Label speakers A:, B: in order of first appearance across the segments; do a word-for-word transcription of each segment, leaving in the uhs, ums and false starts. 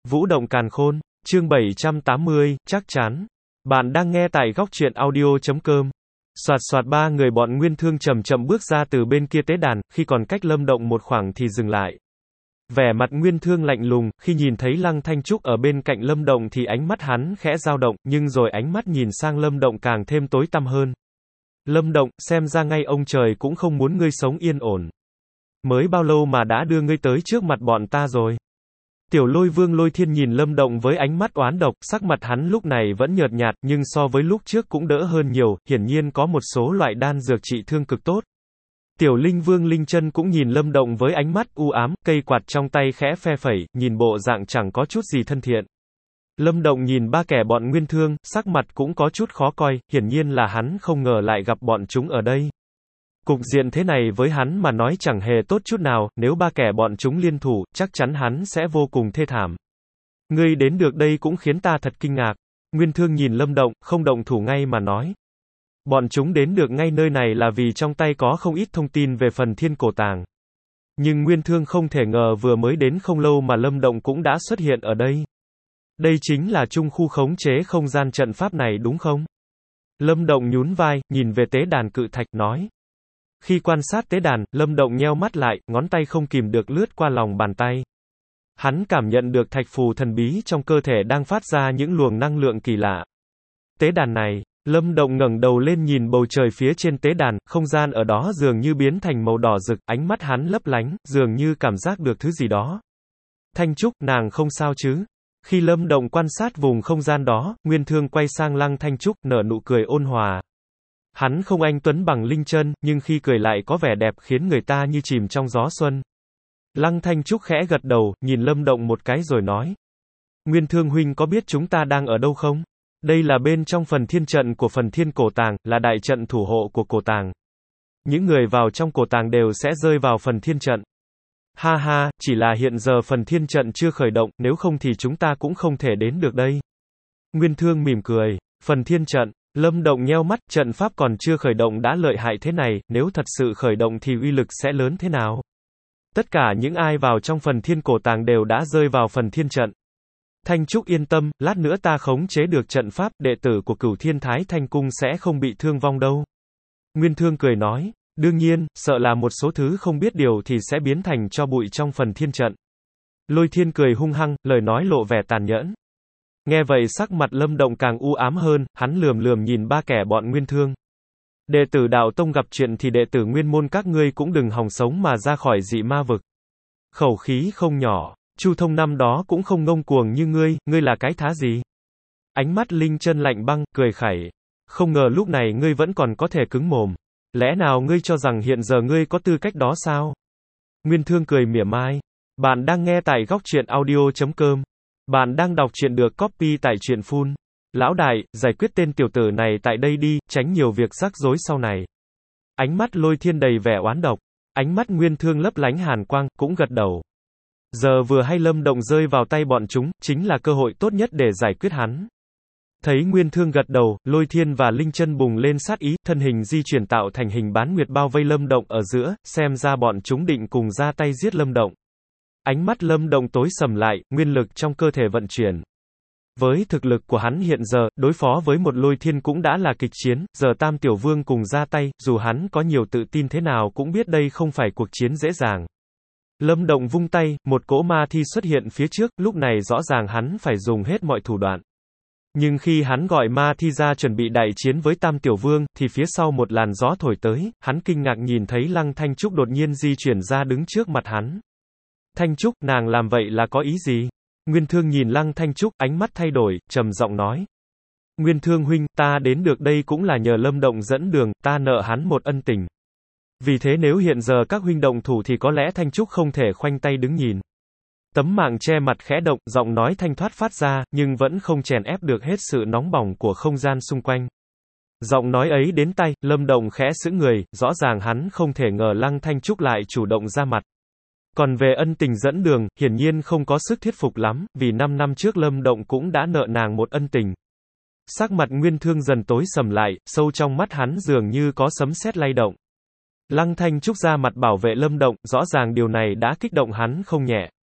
A: Vũ động càn khôn, chương bảy trăm tám mươi, chắc chắn. Bạn đang nghe tại góc truyện audio.com. Soạt soạt ba người bọn Nguyên Thương chậm chậm bước ra từ bên kia tế đàn, khi còn cách Lâm Động một khoảng thì dừng lại. Vẻ mặt Nguyên Thương lạnh lùng, khi nhìn thấy Lăng Thanh Trúc ở bên cạnh Lâm Động thì ánh mắt hắn khẽ dao động, nhưng rồi ánh mắt nhìn sang Lâm Động càng thêm tối tăm hơn. Lâm Động, xem ra ngay ông trời cũng không muốn ngươi sống yên ổn. Mới bao lâu mà đã đưa ngươi tới trước mặt bọn ta rồi? Tiểu Lôi Vương Lôi Thiên nhìn Lâm Động với ánh mắt oán độc, sắc mặt hắn lúc này vẫn nhợt nhạt, nhưng so với lúc trước cũng đỡ hơn nhiều, hiển nhiên có một số loại đan dược trị thương cực tốt. Tiểu Linh Vương Linh Chân cũng nhìn Lâm Động với ánh mắt u ám, cây quạt trong tay khẽ phe phẩy, nhìn bộ dạng chẳng có chút gì thân thiện. Lâm Động nhìn ba kẻ bọn Nguyên Thương, sắc mặt cũng có chút khó coi, hiển nhiên là hắn không ngờ lại gặp bọn chúng ở đây. Cục diện thế này với hắn mà nói chẳng hề tốt chút nào, nếu ba kẻ bọn chúng liên thủ, chắc chắn hắn sẽ vô cùng thê thảm. Ngươi đến được đây cũng khiến ta thật kinh ngạc. Nguyên Thương nhìn Lâm Động, không động thủ ngay mà nói. Bọn chúng đến được ngay nơi này là vì trong tay có không ít thông tin về phần thiên cổ tàng. Nhưng Nguyên Thương không thể ngờ vừa mới đến không lâu mà Lâm Động cũng đã xuất hiện ở đây. Đây chính là trung khu khống chế không gian trận pháp này đúng không? Lâm Động nhún vai, nhìn về tế đàn cự thạch nói. Khi quan sát tế đàn, Lâm Động nheo mắt lại, ngón tay không kìm được lướt qua lòng bàn tay. Hắn cảm nhận được thạch phù thần bí trong cơ thể đang phát ra những luồng năng lượng kỳ lạ. Tế đàn này, Lâm Động ngẩng đầu lên nhìn bầu trời phía trên tế đàn, không gian ở đó dường như biến thành màu đỏ rực, ánh mắt hắn lấp lánh, dường như cảm giác được thứ gì đó. Thanh Trúc, nàng không sao chứ? Khi Lâm Động quan sát vùng không gian đó, Nguyên Thương quay sang Lăng Thanh Trúc, nở nụ cười ôn hòa. Hắn không anh tuấn bằng Linh Chân, nhưng khi cười lại có vẻ đẹp khiến người ta như chìm trong gió xuân. Lăng Thanh Trúc khẽ gật đầu, nhìn Lâm Động một cái rồi nói. Nguyên Thương huynh có biết chúng ta đang ở đâu không? Đây là bên trong phần thiên trận của phần thiên cổ tàng, là đại trận thủ hộ của cổ tàng. Những người vào trong cổ tàng đều sẽ rơi vào phần thiên trận. Ha ha, chỉ là hiện giờ phần thiên trận chưa khởi động, nếu không thì chúng ta cũng không thể đến được đây. Nguyên Thương mỉm cười, phần thiên trận. Lâm Động nheo mắt, trận pháp còn chưa khởi động đã lợi hại thế này, nếu thật sự khởi động thì uy lực sẽ lớn thế nào? Tất cả những ai vào trong phần thiên cổ tàng đều đã rơi vào phần thiên trận. Thanh Trúc yên tâm, lát nữa ta khống chế được trận pháp, đệ tử của Cửu Thiên Thái Thanh Cung sẽ không bị thương vong đâu. Nguyên Thương cười nói, đương nhiên, sợ là một số thứ không biết điều thì sẽ biến thành tro bụi trong phần thiên trận. Lôi Thiên cười hung hăng, lời nói lộ vẻ tàn nhẫn. Nghe vậy sắc mặt Lâm Động càng u ám hơn, hắn lườm lườm nhìn ba kẻ bọn Nguyên Thương. Đệ tử Đạo Tông gặp chuyện thì đệ tử Nguyên môn các ngươi cũng đừng hòng sống mà ra khỏi dị ma vực. Khẩu khí không nhỏ, Chu Thông năm đó cũng không ngông cuồng như ngươi, ngươi là cái thá gì? Ánh mắt Linh Chân lạnh băng, cười khẩy. Không ngờ lúc này ngươi vẫn còn có thể cứng mồm. Lẽ nào ngươi cho rằng hiện giờ ngươi có tư cách đó sao? Nguyên Thương cười mỉa mai. Bạn đang nghe tại góc truyện audio.com. Bạn đang đọc truyện được copy tại truyện full. Lão đại, giải quyết tên tiểu tử này tại đây đi, tránh nhiều việc rắc rối sau này. Ánh mắt Lôi Thiên đầy vẻ oán độc. Ánh mắt Nguyên Thương lấp lánh hàn quang, cũng gật đầu. Giờ vừa hay Lâm Động rơi vào tay bọn chúng, chính là cơ hội tốt nhất để giải quyết hắn. Thấy Nguyên Thương gật đầu, Lôi Thiên và Linh Chân bùng lên sát ý, thân hình di chuyển tạo thành hình bán nguyệt bao vây Lâm Động ở giữa, xem ra bọn chúng định cùng ra tay giết Lâm Động. Ánh mắt Lâm Động tối sầm lại, nguyên lực trong cơ thể vận chuyển. Với thực lực của hắn hiện giờ, đối phó với một Lôi Thiên cũng đã là kịch chiến, giờ Tam Tiểu Vương cùng ra tay, dù hắn có nhiều tự tin thế nào cũng biết đây không phải cuộc chiến dễ dàng. Lâm Động vung tay, một cỗ ma thi xuất hiện phía trước, lúc này rõ ràng hắn phải dùng hết mọi thủ đoạn. Nhưng khi hắn gọi ma thi ra chuẩn bị đại chiến với Tam Tiểu Vương, thì phía sau một làn gió thổi tới, hắn kinh ngạc nhìn thấy Lăng Thanh Trúc đột nhiên di chuyển ra đứng trước mặt hắn. Thanh Trúc, nàng làm vậy là có ý gì? Nguyên Thương nhìn Lăng Thanh Trúc, ánh mắt thay đổi, trầm giọng nói. Nguyên Thương huynh, ta đến được đây cũng là nhờ Lâm Động dẫn đường, ta nợ hắn một ân tình. Vì thế nếu hiện giờ các huynh động thủ thì có lẽ Thanh Trúc không thể khoanh tay đứng nhìn. Tấm mảng che mặt khẽ động, giọng nói thanh thoát phát ra, nhưng vẫn không chèn ép được hết sự nóng bỏng của không gian xung quanh. Giọng nói ấy đến tay, Lâm Động khẽ sững người, rõ ràng hắn không thể ngờ Lăng Thanh Trúc lại chủ động ra mặt. Còn về ân tình dẫn đường, hiển nhiên không có sức thuyết phục lắm, vì năm năm trước Lâm Động cũng đã nợ nàng một ân tình. Sắc mặt Nguyên Thương dần tối sầm lại, sâu trong mắt hắn dường như có sấm sét lay động. Lăng Thanh Trúc ra mặt bảo vệ Lâm Động, rõ ràng điều này đã kích động hắn không nhẹ.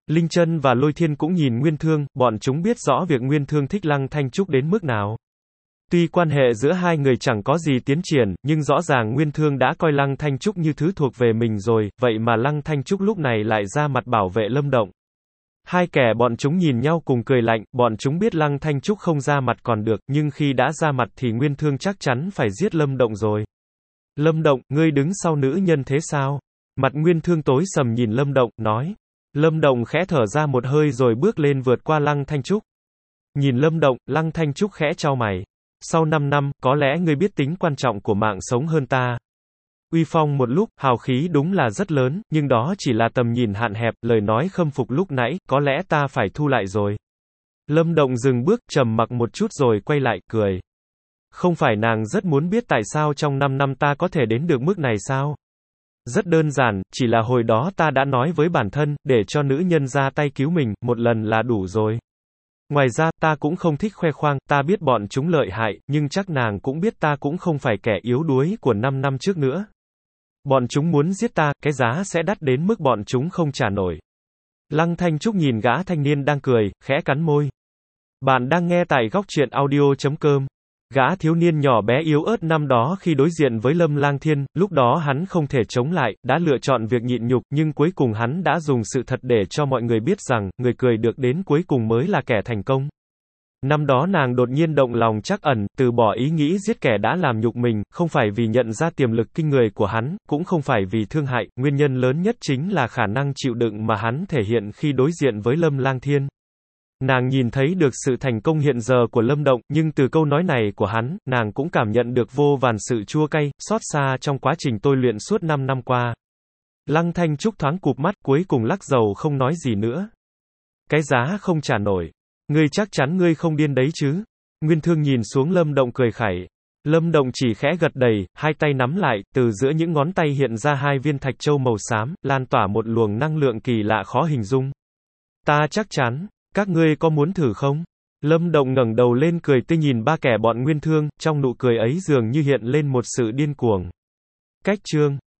A: Linh Chân và Lôi Thiên cũng nhìn Nguyên Thương, bọn chúng biết rõ việc Nguyên Thương thích Lăng Thanh Trúc đến mức nào. Tuy quan hệ giữa hai người chẳng có gì tiến triển, nhưng rõ ràng Nguyên Thương đã coi Lăng Thanh Trúc như thứ thuộc về mình rồi, vậy mà Lăng Thanh Trúc lúc này lại ra mặt bảo vệ Lâm Động. Hai kẻ bọn chúng nhìn nhau cùng cười lạnh, bọn chúng biết Lăng Thanh Trúc không ra mặt còn được, nhưng khi đã ra mặt thì Nguyên Thương chắc chắn phải giết Lâm Động rồi. Lâm Động, ngươi đứng sau nữ nhân thế sao? Mặt Nguyên Thương tối sầm nhìn Lâm Động, nói. Lâm Động khẽ thở ra một hơi rồi bước lên vượt qua Lăng Thanh Trúc. Nhìn Lâm Động, Lăng Thanh Trúc khẽ chau mày. Sau năm năm, có lẽ ngươi biết tính quan trọng của mạng sống hơn ta. Uy phong một lúc, hào khí đúng là rất lớn, nhưng đó chỉ là tầm nhìn hạn hẹp, lời nói khâm phục lúc nãy, có lẽ ta phải thu lại rồi. Lâm Động dừng bước, trầm mặc một chút rồi quay lại, cười. Không phải nàng rất muốn biết tại sao trong năm năm ta có thể đến được mức này sao? Rất đơn giản, chỉ là hồi đó ta đã nói với bản thân, để cho nữ nhân ra tay cứu mình, một lần là đủ rồi. Ngoài ra, ta cũng không thích khoe khoang, ta biết bọn chúng lợi hại, nhưng chắc nàng cũng biết ta cũng không phải kẻ yếu đuối của năm năm trước nữa. Bọn chúng muốn giết ta, cái giá sẽ đắt đến mức bọn chúng không trả nổi. Lăng Thanh Trúc nhìn gã thanh niên đang cười, khẽ cắn môi. Bạn đang nghe tại góc truyện audio chấm com. Gã thiếu niên nhỏ bé yếu ớt năm đó khi đối diện với Lâm Lang Thiên, lúc đó hắn không thể chống lại, đã lựa chọn việc nhịn nhục, nhưng cuối cùng hắn đã dùng sự thật để cho mọi người biết rằng, người cười được đến cuối cùng mới là kẻ thành công. Năm đó nàng đột nhiên động lòng trắc ẩn, từ bỏ ý nghĩ giết kẻ đã làm nhục mình, không phải vì nhận ra tiềm lực kinh người của hắn, cũng không phải vì thương hại, nguyên nhân lớn nhất chính là khả năng chịu đựng mà hắn thể hiện khi đối diện với Lâm Lang Thiên. Nàng nhìn thấy được sự thành công hiện giờ của Lâm Động, nhưng từ câu nói này của hắn, nàng cũng cảm nhận được vô vàn sự chua cay, xót xa trong quá trình tôi luyện suốt năm năm qua. Lăng Thanh Trúc thoáng cụp mắt, cuối cùng lắc đầu không nói gì nữa. Cái giá không trả nổi. Ngươi chắc chắn ngươi không điên đấy chứ? Nguyên Thương nhìn xuống Lâm Động cười khẩy. Lâm Động chỉ khẽ gật đầy, hai tay nắm lại, từ giữa những ngón tay hiện ra hai viên thạch châu màu xám, lan tỏa một luồng năng lượng kỳ lạ khó hình dung. Ta chắc chắn. Các ngươi có muốn thử không? Lâm Động ngẩng đầu lên cười tươi nhìn ba kẻ bọn Nguyên Thương, trong nụ cười ấy dường như hiện lên một sự điên cuồng. Cách chương